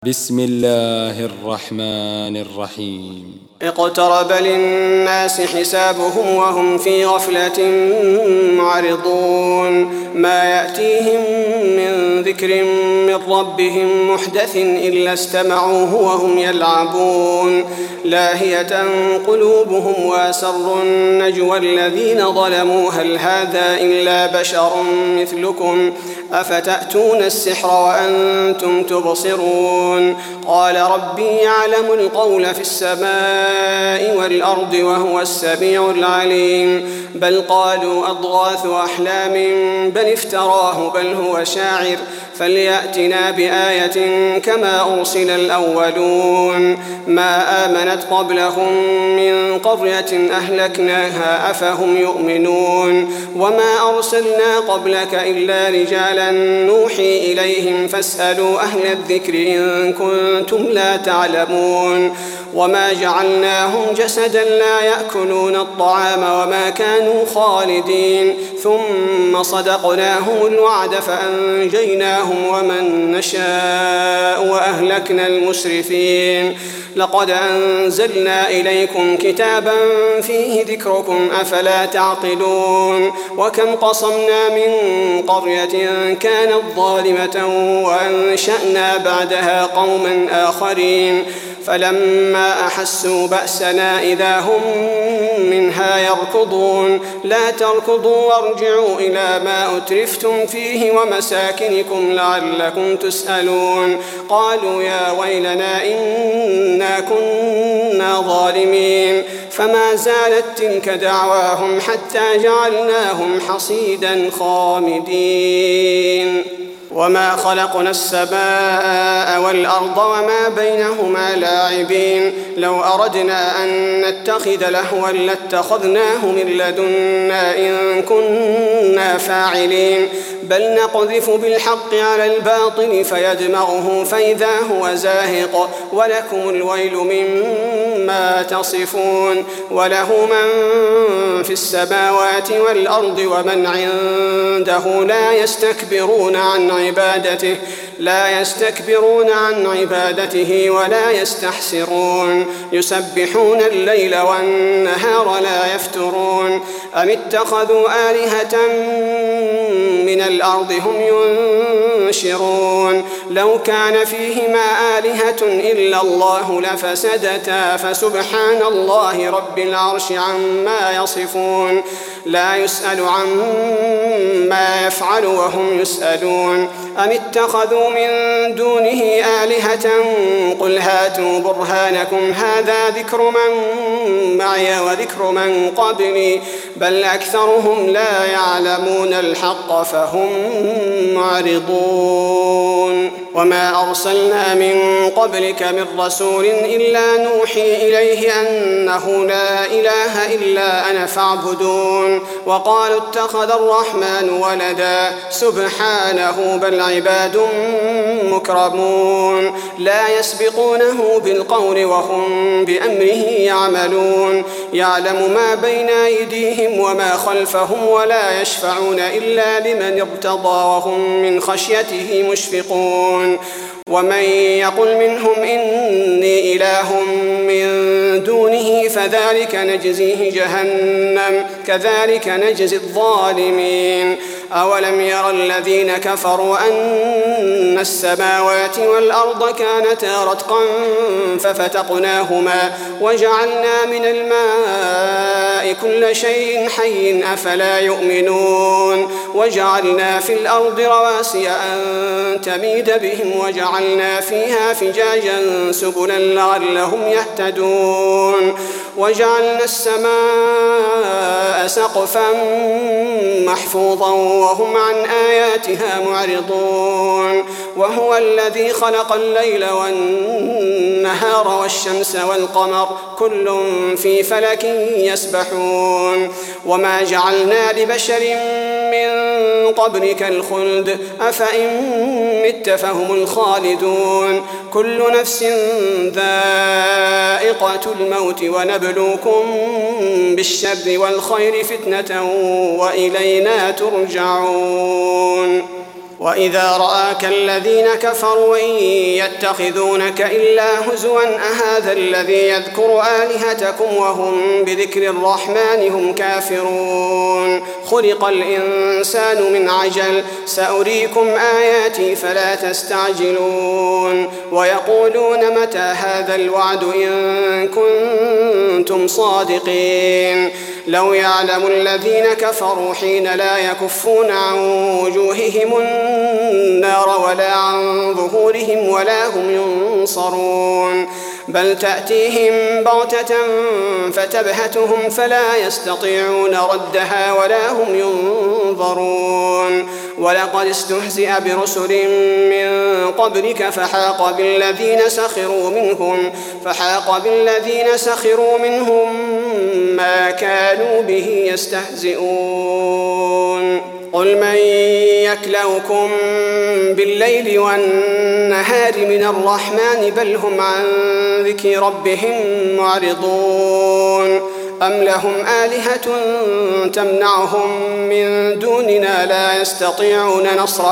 بسم الله الرحمن الرحيم اقترب للناس حسابهم وهم في غفلة معرضون ما يأتيهم من ذكر من ربهم محدث إلا استمعوه وهم يلعبون لاهية قلوبهم وأسروا النجوى الذين ظلموا هل هذا إلا بشر مثلكم أفتأتون السحر وأنتم تبصرون قال ربي يعلم القول في السماء والأرض وهو السميع العليم بل قالوا أضغاث أحلام بل افتراه بل هو شاعر فليأتنا بآية كما أرسل الأولون ما آمنت قبلهم من قرية أهلكناها أفهم يؤمنون وما أرسلنا قبلك إلا رجالا نوحي إليهم فاسألوا أهل الذكر إن كنتم لا تعلمون وما جعلناهم جسدا لا يأكلون الطعام وما كانوا خالدين ثم صدقناهم الوعد فأنجيناهم ومن نشاء وأهلكنا المسرفين لقد أنزلنا إليكم كتابا فيه ذكركم أفلا تعقلون وكم قصمنا من قرية كانت ظالمة وأنشأنا بعدها قوما آخرين فلما أحسوا بأسنا إذا هم منها يركضون لا تركضوا وارجعوا إلى ما أترفتم فيه ومساكنكم لعلكم تسألون قالوا يا ويلنا إنا كنا ظالمين فما زالت تلك دعواهم حتى جعلناهم حصيدا خامدين وما خلقنا السماء والأرض وما بينهما لاعبين لو أردنا أن نتخذ لهوا لاتخذناه من لدنا إن كنا فاعلين بل نقذف بالحق على الباطل فيدمغه فإذا هو زاهق ولكم الويل مما تصفون وله من في السماوات والأرض ومن عنده لا يستكبرون عن عبادته ولا يستحسرون يسبحون الليل والنهار لا يفترون أم اتخذوا آلهة من الأرض هم ينشرون لو كان فيهما آلهة إلا الله لفسدتا فسبحان الله رب العرش عما يصفون لا يسأل عما يفعل وهم يسألون أم اتخذوا من دونه آلهة قل هاتوا برهانكم هذا ذكر من معي وذكر من قبلي بل أكثرهم لا يعلمون الحق فهم معرضون وما أرسلنا من قبلك من رسول إلا نوحي إليه أنه لا إله إلا أنا فاعبدون وقالوا اتخذ الرحمن ولدا سبحانه بل عباد مكرمون لا يسبقونه بالقول وهم بأمره يعملون يعلم ما بين أيديهم وما خلفهم ولا يشفعون إلا لمن ارتضى وهم من خشيته مشفقون ومن يقل منهم إني إله من دونه فذلك نجزيه جهنم كذلك نجزي الظالمين أولم ير الذين كفروا أن السماوات والأرض كانتا رتقا ففتقناهما وجعلنا من الماء كل شيء حي أفلا يؤمنون وجعلنا في الأرض رواسي أن تميد بهم وجعلنا فيها فجاجا سبلا لعلهم يهتدون وجعلنا السماء سقفا محفوظا وهم عن آياتها معرضون وهو الذي خلق الليل والنهار والشمس والقمر كل في فلك يسبحون وما جعلنا لبشر من قبلك الخلد أفإن مت فهم الخالدون كل نفس ذائقة الموت ونبلوكم بالشر والخير فتنة وإلينا ترجعون وإذا رآك الذين كفروا إن يتخذونك إلا هزوا أهذا الذي يذكر آلهتكم وهم بذكر الرحمن هم كافرون خلق الإنسان من عجل سأريكم آياتي فلا تستعجلون ويقولون متى هذا الوعد إن كنتم صادقين لو يعلم الذين كفروا حين لا يكفون عن وجوههم النار ولا عن ظهورهم ولا هم ينصرون بل تأتيهم بغتة فتبهتهم فلا يستطيعون ردها ولا هم ينظرون ولقد استهزئ برسل من قبلك فحاق بالذين سخروا منهم ما كانوا به يستهزئون قل من يكلؤكم بالليل والنهار من الرحمن بل هم عن ذكر ربهم معرضون أم لهم آلهة تمنعهم من دوننا لا يستطيعون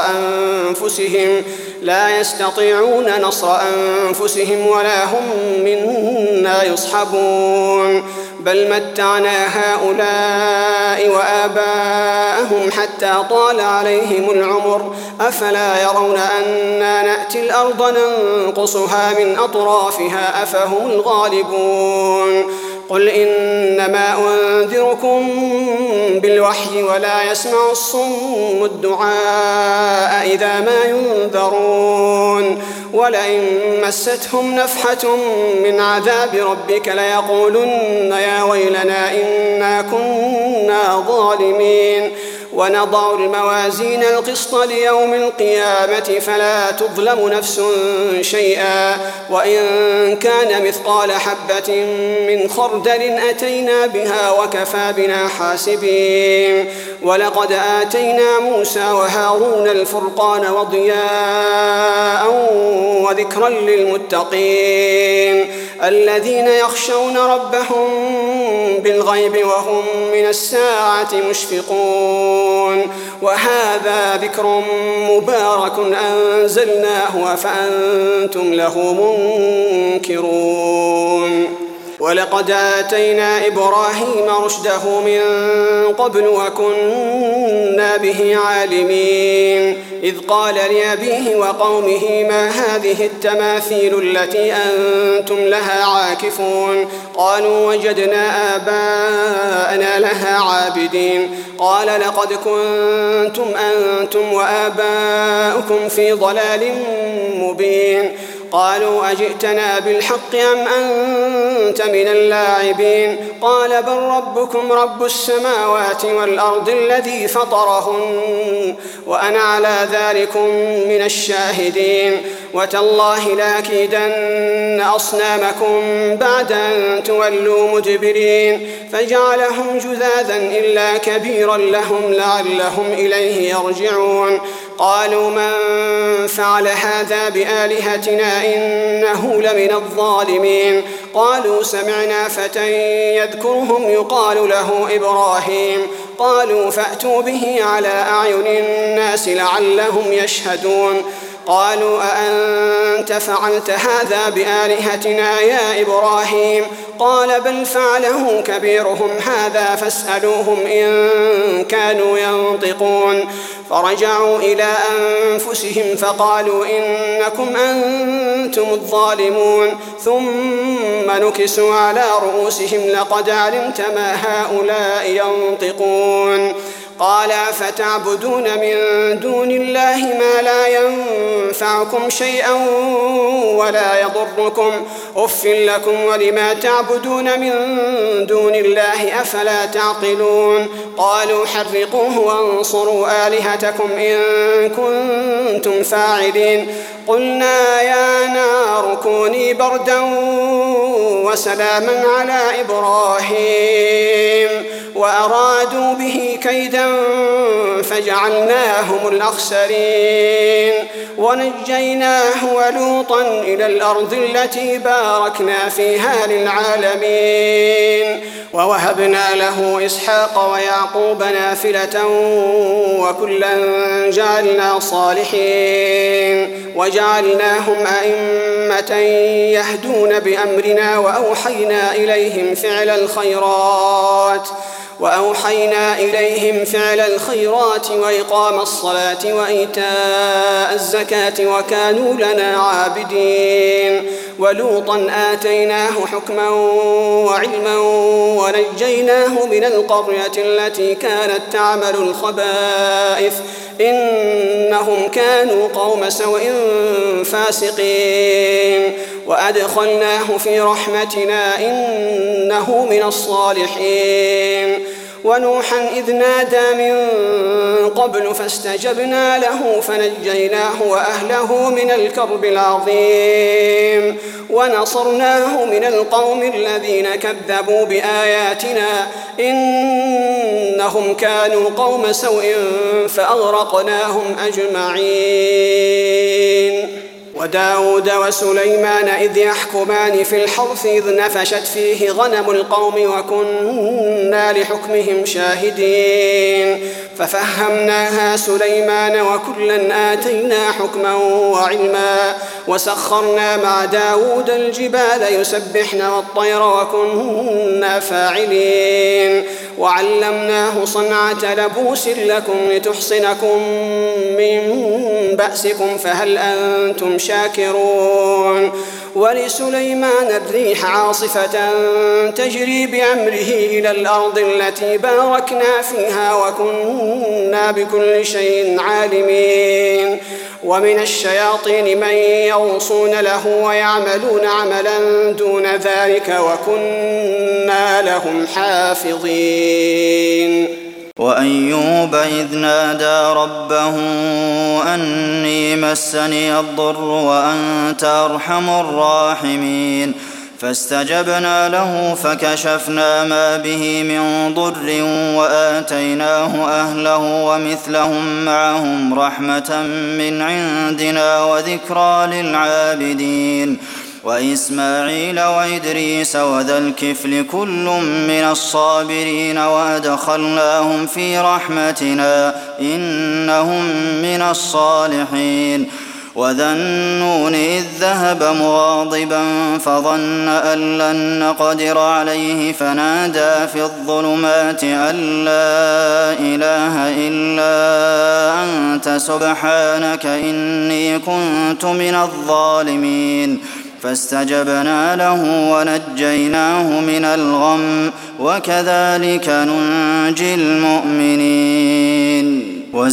نصر أنفسهم ولا هم منا يصحبون بل متعنا هؤلاء وآباءهم حتى طال عليهم العمر أفلا يرون أنا نأتي الأرض ننقصها من أطرافها أفهم الغالبون قل إنما أنذركم بالوحي ولا يسمع الصم الدعاء إذا ما ينذرون ولئن مستهم نفحة من عذاب ربك ليقولن يا ويلنا إنا كنا ظالمين ونضع الموازين القسط ليوم القيامة فلا تظلم نفس شيئا وإن كان مثقال حبة من خردل أتينا بها وكفى بنا حاسبين ولقد آتينا موسى وهارون الفرقان وضياء وذكرا للمتقين الذين يخشون ربهم بالغيب وهم من الساعة مشفقون وهذا ذكر مبارك أنزلناه أفأنتم له منكرون ولقد آتينا إبراهيم رشده من قبل وكنا به عالمين إذ قال لأبيه وقومه ما هذه التماثيل التي أنتم لها عاكفون قالوا وجدنا آباءنا لها عابدين قال لقد كنتم أنتم وآباؤكم في ضلال مبين قالوا أجئتنا بالحق أم أنت من اللاعبين قال بل ربكم رب السماوات والأرض الذي فطرهن وأنا على ذلكم من الشاهدين وتالله لأكيدن أصنامكم بعد أن تولوا مدبرين فجعلهم جذاذا إلا كبيرا لهم لعلهم إليه يرجعون قالوا من فعل هذا بآلهتنا إنه لمن الظالمين قالوا سمعنا فتى يذكرهم يقال له إبراهيم قالوا فأتوا به على أعين الناس لعلهم يشهدون قالوا أأنت فعلت هذا بآلهتنا يا إبراهيم قال بل فعله كبيرهم هذا فاسألوهم إن كانوا ينطقون فرجعوا إلى أنفسهم فقالوا إنكم أنتم الظالمون ثم نكسوا على رؤوسهم لقد علمت ما هؤلاء ينطقون قال فتعبدون من دون الله ما لا ينفعكم شيئا ولا يضركم أف لكم ولما تعبدون من دون الله أفلا تعقلون قالوا حرقوه وانصروا آلهتكم إن كنتم فاعلين قلنا يا نار كوني بردا وسلاما على إبراهيم وأرادوا به كيدا فجعلناهم الأخسرين ونجيناه ولوطا إلى الأرض التي باركنا فيها للعالمين ووهبنا له إسحاق ويعقوب نافلة وكلا جعلنا صالحين وجعلناهم أئمة يهدون بأمرنا وأوحينا إليهم فعل الخيرات وإقام الصلاة وإيتاء الزكاة وكانوا لنا عابدين ولوطا آتيناه حكما وعلما ونجيناه من القرية التي كانت تعمل الخبائث إنهم كانوا قوم سوء فاسقين وأدخلناه في رحمتنا إنه من الصالحين ونوحا إذ نادى من قبل فاستجبنا له فنجيناه وأهله من الكرب العظيم ونصرناه من القوم الذين كذبوا بآياتنا إنهم كانوا قوم سوء فأغرقناهم أجمعين وداود وسليمان إذ يحكمان في الحرث إذ نفشت فيه غنم القوم وكنا لحكمهم شاهدين ففهمناها سليمان وكلا آتينا حكما وعلما وسخرنا مع داود الجبال يسبحن والطير وكنا فاعلين وعلمناه صنعة لبوس لكم لتحصنكم من بأسكم فهل أنتم شاكرون ولسليمان الريح عاصفة تجري بأمره إلى الأرض التي باركنا فيها وكنا بكل شيء عالمين ومن الشياطين من يغوصون له ويعملون عملا دون ذلك وكنا لهم حافظين وأيوب إذ نادى ربه أني مسني الضر وأنت أرحم الراحمين فاستجبنا له فكشفنا ما به من ضر وآتيناه أهله ومثلهم معهم رحمة من عندنا وذكرى للعابدين وإسماعيل وإدريس وذا الكفل كل من الصابرين وأدخلناهم في رحمتنا إنهم من الصالحين وذا النون إذ ذهب مغاضبا فظن أن لن نقدر عليه فنادى في الظلمات أن لا إله إلا أنت سبحانك إني كنت من الظالمين فاستجبنا له ونجيناه من الغم وكذلك ننجي المؤمنين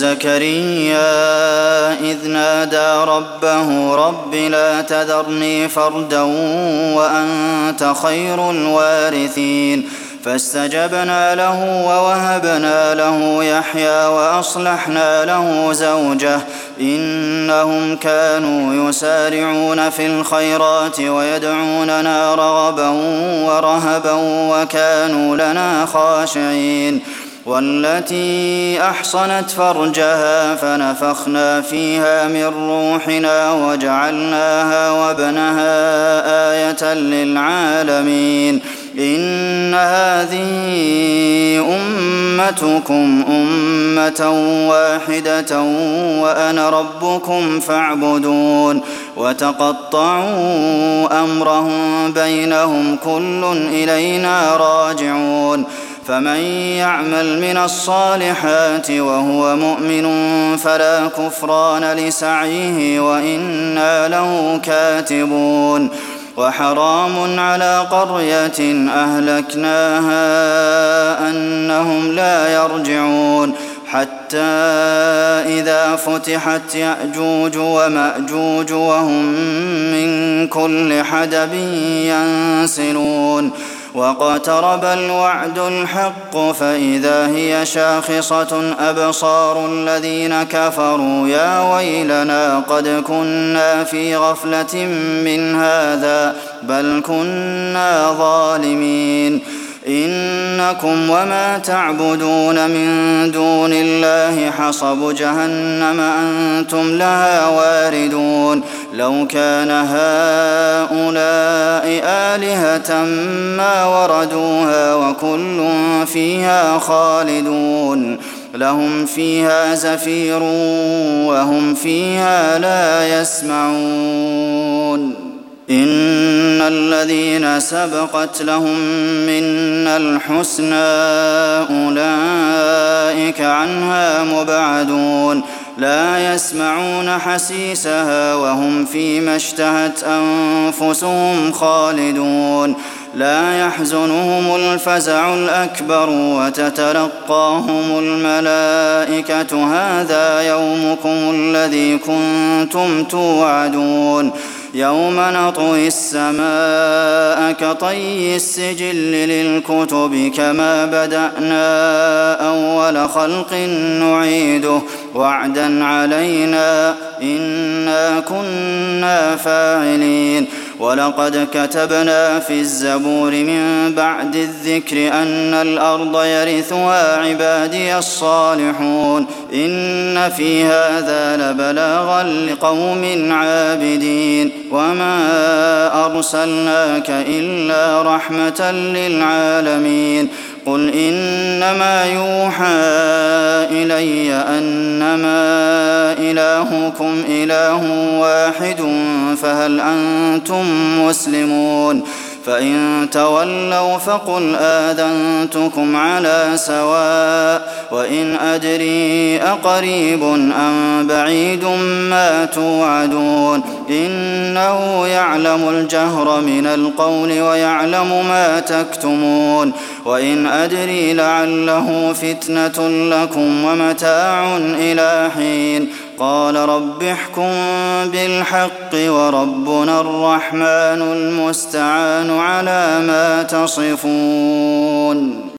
وزكريا إذ نادى ربه رب لا تذرني فردا وأنت خير الوارثين فاستجبنا له ووهبنا له يحيى وأصلحنا له زوجه إنهم كانوا يسارعون في الخيرات ويدعوننا رغبا ورهبا وكانوا لنا خاشعين والتي أحصنت فرجها فنفخنا فيها من روحنا وجعلناها وابنها آية للعالمين إن هذه أمتكم أمة واحدة وأنا ربكم فاعبدون وتقطعوا أمرهم بينهم كل إلينا راجعون فمن يعمل من الصالحات وهو مؤمن فلا كفران لسعيه وإنا له كاتبون وحرام على قرية أهلكناها أنهم لا يرجعون حتى إذا فتحت يأجوج ومأجوج وهم من كل حدب ينسلون واقترب الوعد الحق فإذا هي شاخصة أبصار الذين كفروا يا ويلنا قد كنا في غفلة من هذا بل كنا ظالمين إنكم وما تعبدون من دون الله حصب جهنم أنتم لها واردون لو كان هؤلاء آلهة ما وردوها وكل فيها خالدون لهم فيها زفير وهم فيها لا يسمعون إن الذين سبقت لهم منا الحسنى أولئك عنها مبعدون لا يسمعون حسيسها وهم فيما اشتهت أنفسهم خالدون لا يحزنهم الفزع الأكبر وتتلقاهم الملائكة هذا يومكم الذي كنتم توعدون يوم نطوي السماء كطي السجل للكتب كما بدأنا أول خلق نعيده وعدا علينا إنا كنا فاعلين ولقد كتبنا في الزبور من بعد الذكر أن الأرض يرثها عبادي الصالحون إن في هذا لبلاغا لقوم عابدين وما أرسلناك إلا رحمة للعالمين قل إنما يوحى إلي أنما إلهكم إله واحد فهل أنتم مسلمون فإن تولوا فقل آذنتكم على سواء وإن أدري أقريب أم بعيد ما توعدون إنه يعلم الجهر من القول ويعلم ما تكتمون وإن أدري لعله فتنة لكم ومتاع إلى حين قال رب احكم بالحق وربنا الرحمن المستعان على ما تصفون